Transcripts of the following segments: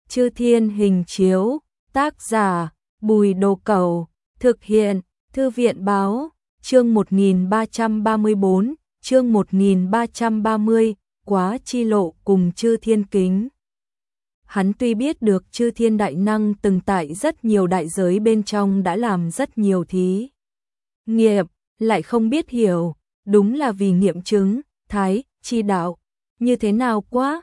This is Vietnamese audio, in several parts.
Chư Thiên Hình Chiếu, tác giả Bùi Đồ Cẩu, thực hiện Thư viện Báo, chương 1334, chương 1330, Quá Chi Lộ cùng Chư Thiên Kính. Hắn tuy biết được Chư Thiên Đại Năng từng tại rất nhiều đại giới bên trong đã làm rất nhiều thí nghiệm, lại không biết hiểu, đúng là vì nghiệm chứng, thái, chi đạo, như thế nào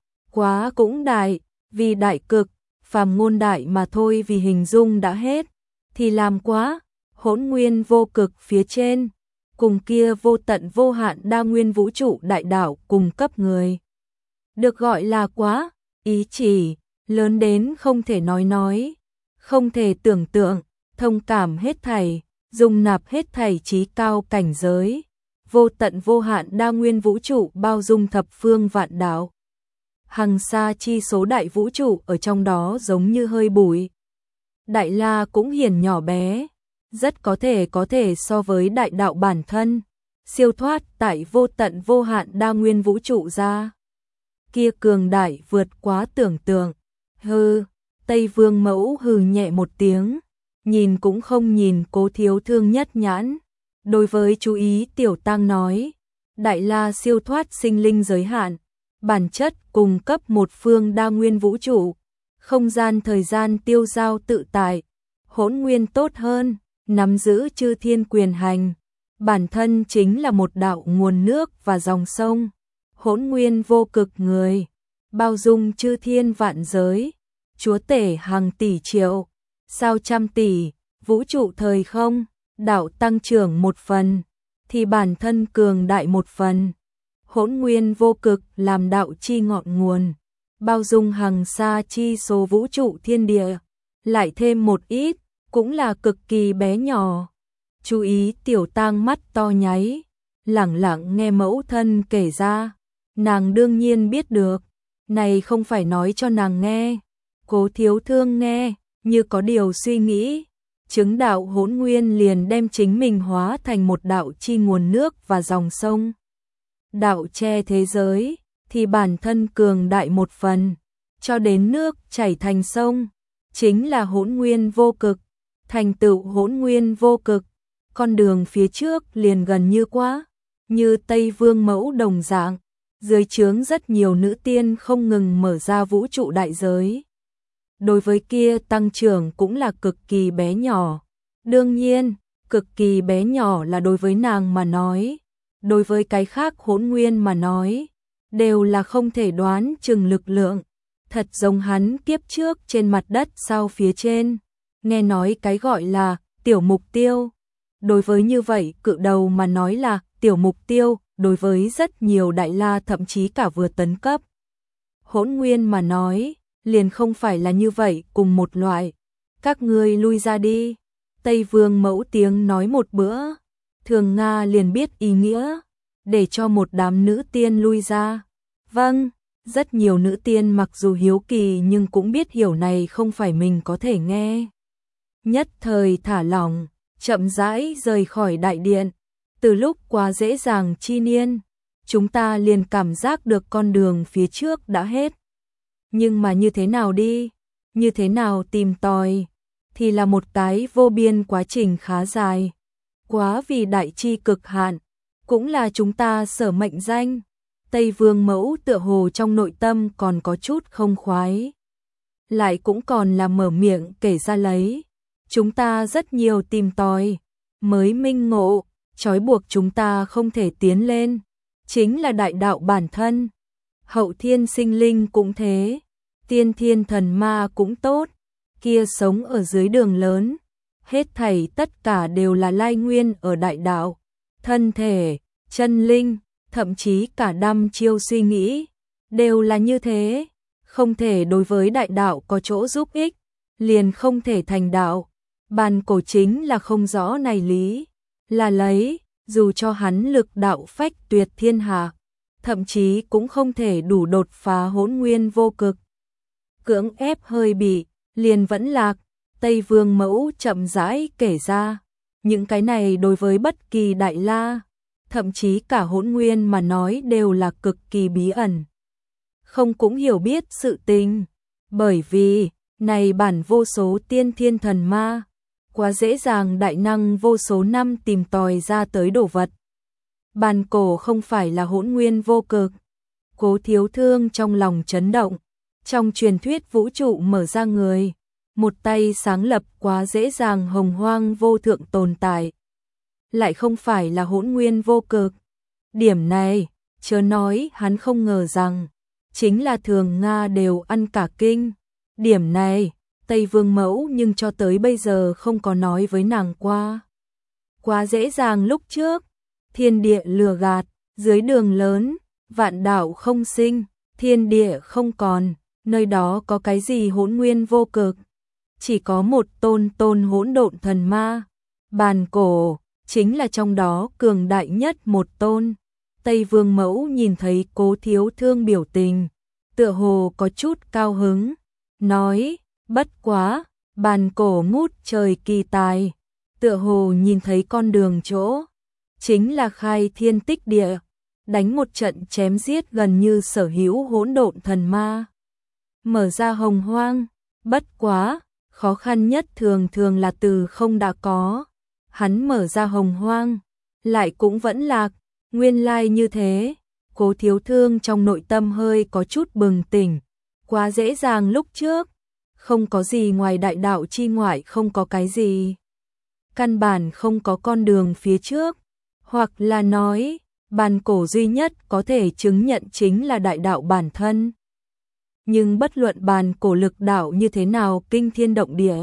quá cũng đại, vì đại cực, phàm ngôn đại mà thôi, vì hình dung đã hết, thì làm quá, hỗn nguyên vô cực phía trên, cùng kia vô tận vô hạn đa nguyên vũ trụ đại đạo cùng cấp người. Được gọi là quá, ý chỉ, lớn đến không thể nói, không thể tưởng tượng, thông cảm hết thảy, dung nạp hết thảy trí cao cảnh giới, vô tận vô hạn đa nguyên vũ trụ bao dung thập phương vạn đạo. Hằng sa chi số đại vũ trụ ở trong đó giống như hơi bụi. Đại la cũng hiển nhỏ bé, rất có thể so với đại đạo bản thân, siêu thoát tại vô tận vô hạn đa nguyên vũ trụ ra. Kia cường đại vượt quá tưởng tượng. Hừ, Tây Vương Mẫu hừ nhẹ một tiếng, nhìn cũng không nhìn Cố Thiếu Thương nhất nhãn. Đối với chú ý tiểu tăng nói, đại la siêu thoát sinh linh giới hạn, bản chất cùng cấp một phương đa nguyên vũ trụ, không gian thời gian tiêu giao tự tại, hỗn nguyên tốt hơn, nắm giữ chư thiên quyền hành, bản thân chính là một đạo nguồn nước và dòng sông, hỗn nguyên vô cực người, bao dung chư thiên vạn giới, chúa tể hàng tỷ triệu, sao trăm tỷ, vũ trụ thời không, đạo tăng trưởng một phần, thì bản thân cường đại một phần. Hỗn nguyên vô cực làm đạo chi ngọn nguồn, bao dung hằng sa chi số vũ trụ thiên địa, lại thêm một ít, cũng là cực kỳ bé nhỏ. Chú ý tiểu tang mắt to nháy, lẳng lặng nghe mẫu thân kể ra, nàng đương nhiên biết được, này không phải nói cho nàng nghe. Cố Thiếu Thương nghe, như có điều suy nghĩ, chứng đạo hỗn nguyên liền đem chính mình hóa thành một đạo chi nguồn nước và dòng sông. Đạo che thế giới, thì bản thân cường đại một phần, cho đến nước chảy thành sông, chính là hỗn nguyên vô cực, thành tựu hỗn nguyên vô cực, con đường phía trước liền gần như quá, như Tây Vương Mẫu đồng dạng, dưới trướng rất nhiều nữ tiên không ngừng mở ra vũ trụ đại giới. Đối với kia tăng trưởng cũng là cực kỳ bé nhỏ, đương nhiên, cực kỳ bé nhỏ là đối với nàng mà nói. Đối với cái khác hỗn nguyên mà nói, đều là không thể đoán chừng lực lượng, thật giống hắn kiếp trước trên mặt đất sao phía trên, nghe nói cái gọi là tiểu mục tiêu. Đối với như vậy cự đầu mà nói là tiểu mục tiêu, đối với rất nhiều đại la thậm chí cả vừa tấn cấp. Hỗn nguyên mà nói, liền không phải là như vậy cùng một loại, các ngươi lui ra đi. Tây Vương Mẫu tiếng nói một bữa. Thường Nga liền biết ý nghĩa, để cho một đám nữ tiên lui ra. Vâng, rất nhiều nữ tiên mặc dù hiếu kỳ nhưng cũng biết hiểu này không phải mình có thể nghe. Nhất thời thả lỏng, chậm rãi rời khỏi đại điện. Từ lúc quá dễ dàng chi niên, chúng ta liền cảm giác được con đường phía trước đã hết. Nhưng mà như thế nào đi, như thế nào tìm tòi, thì là một cái vô biên quá trình khá dài. Quá vì đại chi cực hạn, cũng là chúng ta sở mệnh danh. Tây Vương Mẫu tựa hồ trong nội tâm còn có chút không khoái. Lại cũng còn là mở miệng kể ra lấy. Chúng ta rất nhiều tìm tòi, mới minh ngộ, trói buộc chúng ta không thể tiến lên. Chính là đại đạo bản thân. Hậu thiên sinh linh cũng thế, tiên thiên thần ma cũng tốt, kia sống ở dưới đường lớn. Hết thảy tất cả đều là lai nguyên ở đại đạo, thân thể, chân linh, thậm chí cả đăm chiêu suy nghĩ, đều là như thế, không thể đối với đại đạo có chỗ giúp ích, liền không thể thành đạo. Bàn cổ chính là không rõ này lý, là lấy, dù cho hắn lực đạo phách tuyệt thiên hạ, thậm chí cũng không thể đủ đột phá hỗn nguyên vô cực. Cưỡng ép hơi bị, liền vẫn lạc. Tây Vương Mẫu chậm rãi kể ra, những cái này đối với bất kỳ đại la, thậm chí cả hỗn nguyên mà nói đều là cực kỳ bí ẩn. Không cũng hiểu biết sự tình, Bởi vì, này bản vô số tiên thiên thần ma, quá dễ dàng đại năng vô số năm tìm tòi ra tới đồ vật. Bàn cổ không phải là hỗn nguyên vô cực. Cố Thiếu Thương trong lòng chấn động. Trong truyền thuyết vũ trụ mở ra người, một tay sáng lập quá dễ dàng hồng hoang vô thượng tồn tại, lại không phải là hỗn nguyên vô cực. Điểm này, chớ nói hắn không ngờ rằng, chính là thường Nga đều ăn cả kinh. Điểm này, Tây Vương Mẫu nhưng cho tới bây giờ không có nói với nàng qua. Quá dễ dàng lúc trước, thiên địa lừa gạt, dưới đường lớn, vạn đạo không sinh, thiên địa không còn, nơi đó có cái gì hỗn nguyên vô cực. Chỉ có một tôn hỗn độn thần ma, bàn cổ, chính là trong đó cường đại nhất một tôn. Tây Vương Mẫu nhìn thấy Cố Thiếu Thương biểu tình, tựa hồ có chút cao hứng, nói, bất quá, bàn cổ ngút trời kỳ tài, tựa hồ nhìn thấy con đường chỗ, chính là khai thiên tích địa, đánh một trận chém giết gần như sở hữu hỗn độn thần ma. Mở ra hồng hoang, bất quá, khó khăn nhất thường thường là từ không đã có. Hắn mở ra hồng hoang, lại cũng vẫn lạc, nguyên lai như thế. Cố Thiếu Thương trong nội tâm hơi có chút bừng tỉnh, quá dễ dàng lúc trước, không có gì ngoài đại đạo chi ngoại, không có cái gì. Căn bản không có con đường phía trước, hoặc là nói, bàn cổ duy nhất có thể chứng nhận chính là đại đạo bản thân. Nhưng bất luận bàn cổ lực đạo như thế nào kinh thiên động địa,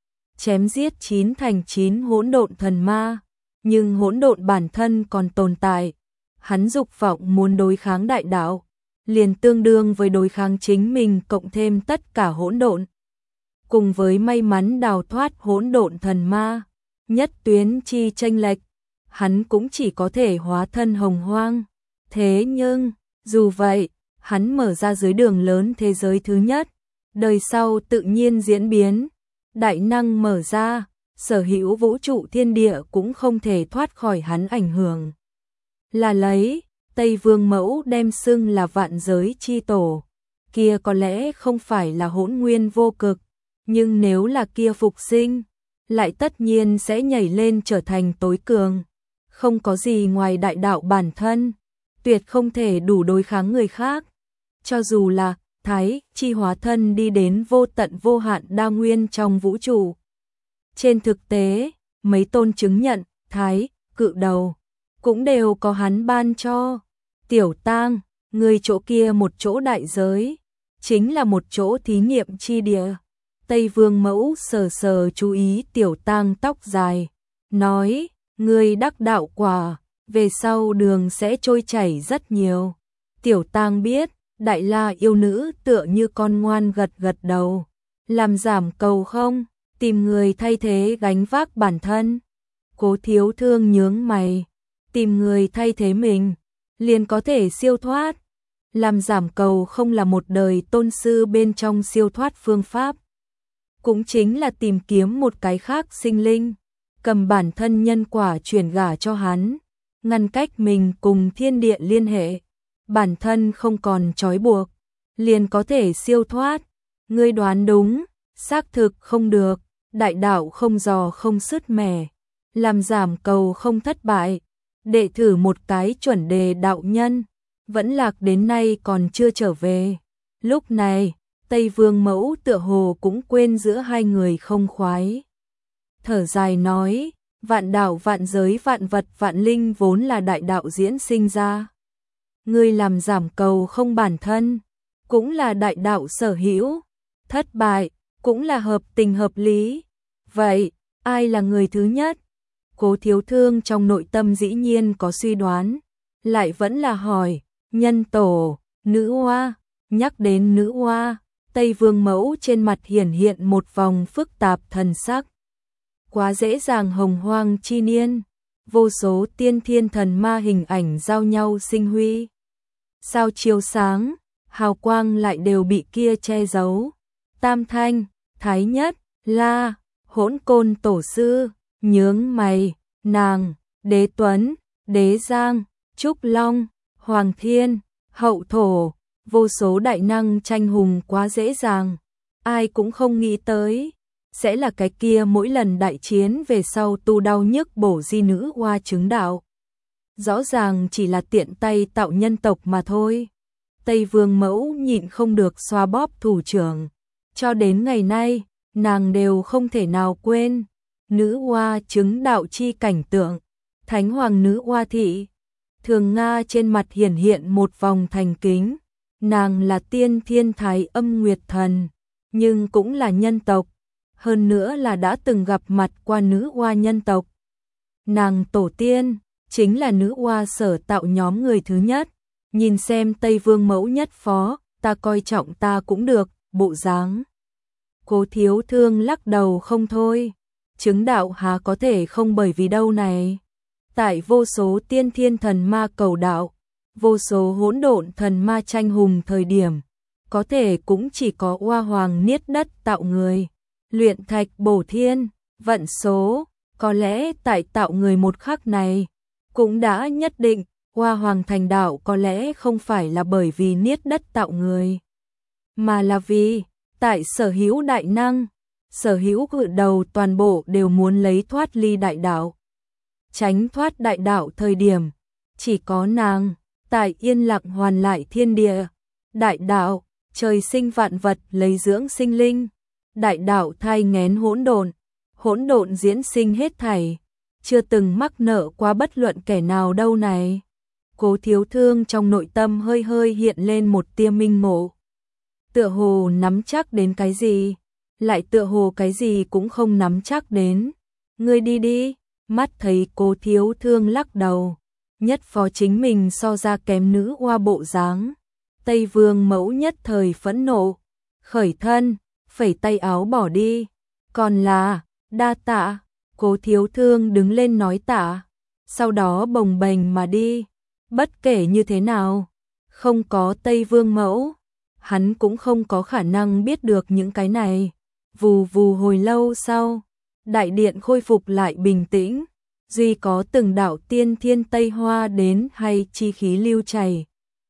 chém giết 9 thành 9 hỗn độn thần ma, nhưng hỗn độn bản thân còn tồn tại. Hắn dục vọng muốn đối kháng đại đạo, liền tương đương với đối kháng chính mình cộng thêm tất cả hỗn độn. Cùng với may mắn đào thoát hỗn độn thần ma, nhất tuyến chi chênh lệch, hắn cũng chỉ có thể hóa thân hồng hoang. Thế nhưng, dù vậy, hắn mở ra dưới đường lớn thế giới thứ nhất, đời sau tự nhiên diễn biến, đại năng mở ra, sở hữu vũ trụ thiên địa cũng không thể thoát khỏi hắn ảnh hưởng. Là lấy, Tây Vương Mẫu đem xưng là vạn giới chi tổ, kia có lẽ không phải là hỗn nguyên vô cực, nhưng nếu là kia phục sinh, lại tất nhiên sẽ nhảy lên trở thành tối cường. Không có gì ngoài đại đạo bản thân, tuyệt không thể đủ đối kháng người khác. Cho dù là Thái chi hóa thân đi đến vô tận vô hạn đa nguyên trong vũ trụ. Trên thực tế, mấy tôn chứng nhận, Thái, cự đầu, cũng đều có hắn ban cho. Tiểu Tang, người chỗ kia một chỗ đại giới, chính là một chỗ thí nghiệm chi địa. Tây Vương Mẫu sờ sờ chú ý Tiểu Tang tóc dài, nói, người đắc đạo quả, về sau đường sẽ trôi chảy rất nhiều. Tiểu Tang biết, Đại La yêu nữ tựa như con ngoan gật gật đầu. Làm giảm cầu không, tìm người thay thế gánh vác bản thân. Cố Thiếu Thương nhướng mày, tìm người thay thế mình, liền có thể siêu thoát. Làm giảm cầu không là một đời tôn sư bên trong siêu thoát phương pháp. Cũng chính là tìm kiếm một cái khác sinh linh, cầm bản thân nhân quả chuyển gả cho hắn, ngăn cách mình cùng thiên địa liên hệ. Bản thân không còn trói buộc, liền có thể siêu thoát. Ngươi đoán đúng, xác thực không được, đại đạo không dò không sứt mẻ, làm giảm cầu không thất bại. Đệ thử một cái chuẩn đề đạo nhân, vẫn lạc đến nay còn chưa trở về. Lúc này, Tây Vương Mẫu tựa hồ cũng quên giữa hai người không khoái. Thở dài nói, vạn đạo vạn giới vạn vật vạn linh vốn là đại đạo diễn sinh ra. Ngươi làm giảm cầu không bản thân, cũng là đại đạo sở hữu, thất bại, cũng là hợp tình hợp lý. Vậy, ai là người thứ nhất? Cố Thiếu Thương trong nội tâm dĩ nhiên có suy đoán, lại vẫn là hỏi, nhân tổ, nữ oa. Nhắc đến nữ oa, Tây Vương Mẫu trên mặt hiển hiện một vòng phức tạp thần sắc. Quá dễ dàng hồng hoang chi niên, vô số tiên thiên thần ma hình ảnh giao nhau sinh huy. Sao chiếu sáng, hào quang lại đều bị kia che giấu. Tam Thanh, Thái Nhất, La, Hỗn Côn Tổ Sư, nhướng mày, nàng, Đế Tuấn, Đế Giang, Trúc Long, Hoàng Thiên, Hậu Thổ, vô số đại năng tranh hùng quá dễ dàng. ai cũng không nghĩ tới, sẽ là cái kia mỗi lần đại chiến về sau tu đau nhức bổ di nữ hoa chứng đạo. Rõ ràng chỉ là tiện tay tạo nhân tộc mà thôi. Tây Vương Mẫu nhịn không được xoa bóp thủ trưởng. Cho đến ngày nay, nàng đều không thể nào quên. Nữ hoa chứng đạo chi cảnh tượng. Thánh hoàng nữ hoa thị. Thường Nga trên mặt hiển hiện một vòng thành kính. Nàng là tiên thiên thái âm nguyệt thần, nhưng cũng là nhân tộc. Hơn nữa là đã từng gặp mặt qua nữ hoa nhân tộc. Nàng tổ tiên chính là nữ hoa sở tạo nhóm người thứ nhất. Nhìn xem Tây Vương Mẫu nhất phó, ta coi trọng ta cũng được, bộ dáng. Cố Thiếu Thương lắc đầu không thôi. Chứng đạo há có thể không bởi vì đâu này. Tại vô số tiên thiên thần ma cầu đạo, vô số hỗn độn thần ma tranh hùng thời điểm, có thể cũng chỉ có Hoa Hoàng niết đất tạo người, luyện thạch bổ thiên, vận số, có lẽ tại tạo người một khắc này, cũng đã nhất định, Hoa Hoàng thành đạo có lẽ không phải là bởi vì niết đất tạo người, mà là vì, tại sở hữu đại năng, sở hữu cự đầu toàn bộ đều muốn lấy thoát ly đại đạo. Tránh thoát đại đạo thời điểm, chỉ có nàng, tại yên lặng hoàn lại thiên địa. Đại đạo, trời sinh vạn vật lấy dưỡng sinh linh. Đại đạo thai nghén hỗn độn diễn sinh hết thảy, chưa từng mắc nợ qua bất luận kẻ nào đâu này. Cố Thiếu Thương trong nội tâm hơi hơi hiện lên một tia minh ngộ. Tựa hồ nắm chắc đến cái gì, lại tựa hồ cái gì cũng không nắm chắc đến. Ngươi đi đi. Mắt thấy Cố Thiếu Thương lắc đầu, nhất phó chính mình so ra kém nữ hoa bộ dáng. Tây Vương Mẫu nhất thời phẫn nộ, khởi thân, phẩy tay áo bỏ đi. Còn là, đa tạ, Cố Thiếu Thương đứng lên nói tạ, sau đó bồng bềnh mà đi. Bất kể như thế nào, không có Tây Vương Mẫu, hắn cũng không có khả năng biết được những cái này. Vù vù hồi lâu sau, đại điện khôi phục lại bình tĩnh, duy có từng đạo tiên thiên Tây Hoa đến hay chi khí lưu chảy.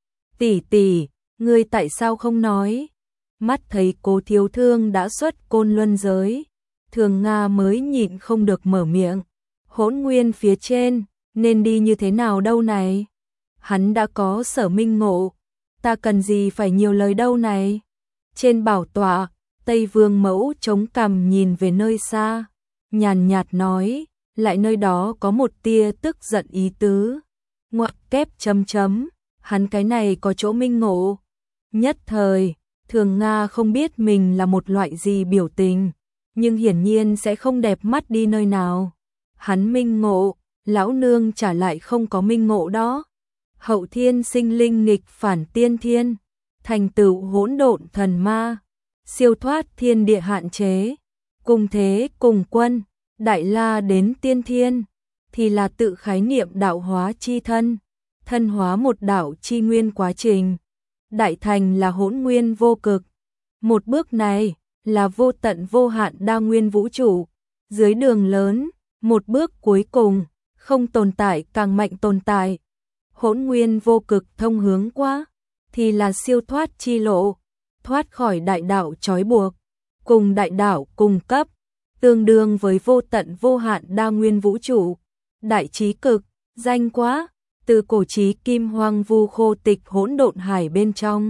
Tỷ tỷ, ngươi tại sao không nói? Mắt thấy Cố Thiếu Thương đã xuất Côn Luân giới, Thường Nga mới nhịn không được mở miệng. Hỗn nguyên phía trên, nên đi như thế nào đâu này? Hắn đã có sở minh ngộ, ta cần gì phải nhiều lời đâu này? Trên bảo tọa, Tây Vương Mẫu chống cằm nhìn về nơi xa, nhàn nhạt nói, lại nơi đó có một tia tức giận ý tứ. Ngoặc kép chấm chấm, hắn cái này có chỗ minh ngộ. Nhất thời, Thường Nga không biết mình là một loại gì biểu tình, nhưng hiển nhiên sẽ không đẹp mắt đi nơi nào. Hắn minh ngộ, lão nương trả lại không có minh ngộ đó. Hậu thiên sinh linh nghịch phản tiên thiên, thành tựu hỗn độn thần ma, siêu thoát thiên địa hạn chế, cùng thế cùng quân, đại la đến tiên thiên, thì là tự khái niệm đạo hóa chi thân, thân hóa một đạo chi nguyên quá trình. Đại thành là hỗn nguyên vô cực. Một bước này là vô tận vô hạn đa nguyên vũ trụ. Dưới đường lớn, một bước cuối cùng, không tồn tại càng mạnh tồn tại. Hỗn nguyên vô cực thông hướng qua, thì là siêu thoát chi lộ, thoát khỏi đại đạo trói buộc, cùng đại đạo cùng cấp, tương đương với vô tận vô hạn đa nguyên vũ trụ. Đại trí cực, danh quá, từ cổ chí kim hoang vu khô tịch hỗn độn hải bên trong.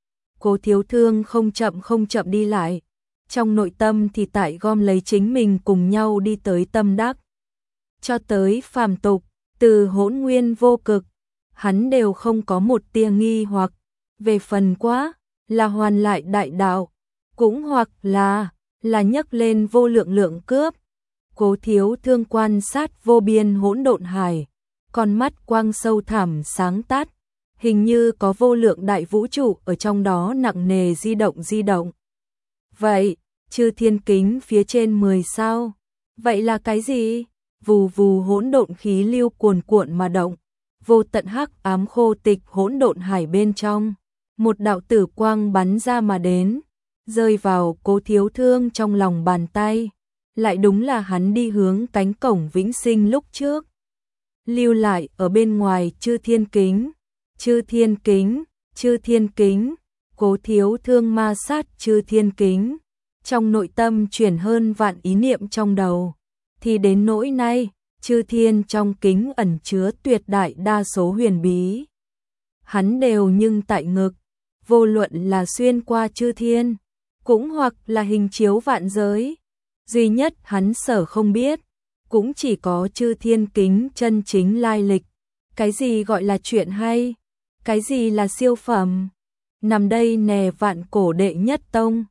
Cố Thiếu Thương không chậm đi lại, trong nội tâm thì tại gom lấy chính mình cùng nhau đi tới tâm đắc. Cho tới phàm tục, từ hỗn nguyên vô cực, hắn đều không có một tia nghi hoặc, về phần quá, là hoàn lại đại đạo, cũng hoặc là nhấc lên vô lượng lượng cướp. Cố Thiếu Thương quan sát vô biên hỗn độn hải, con mắt quang sâu thẳm sáng tắt, hình như có vô lượng đại vũ trụ ở trong đó nặng nề di động. Vậy, chư thiên kính phía trên 10 sao? Vậy là cái gì? Vù vù hỗn độn khí lưu cuồn cuộn mà động, vô tận hắc ám khô tịch hỗn độn hải bên trong, một đạo tử quang bắn ra mà đến, rơi vào Cố Thiếu Thương trong lòng bàn tay, lại đúng là hắn đi hướng cánh cổng vĩnh sinh lúc trước. Lưu lại ở bên ngoài chư thiên kính, chư thiên kính, chư thiên kính, Cố Thiếu Thương ma sát chư thiên kính, trong nội tâm chuyển hơn vạn ý niệm trong đầu, thì đến nỗi nay, chư thiên trong kính ẩn chứa tuyệt đại đa số huyền bí. Hắn đều nhưng tại ngực, vô luận là xuyên qua chư thiên, cũng hoặc là hình chiếu vạn giới. Duy nhất hắn sở không biết, cũng chỉ có chư thiên kính chân chính lai lịch. Cái gì gọi là chuyện hay? Cái gì là siêu phẩm? Nằm đây nè vạn cổ đệ nhất tông,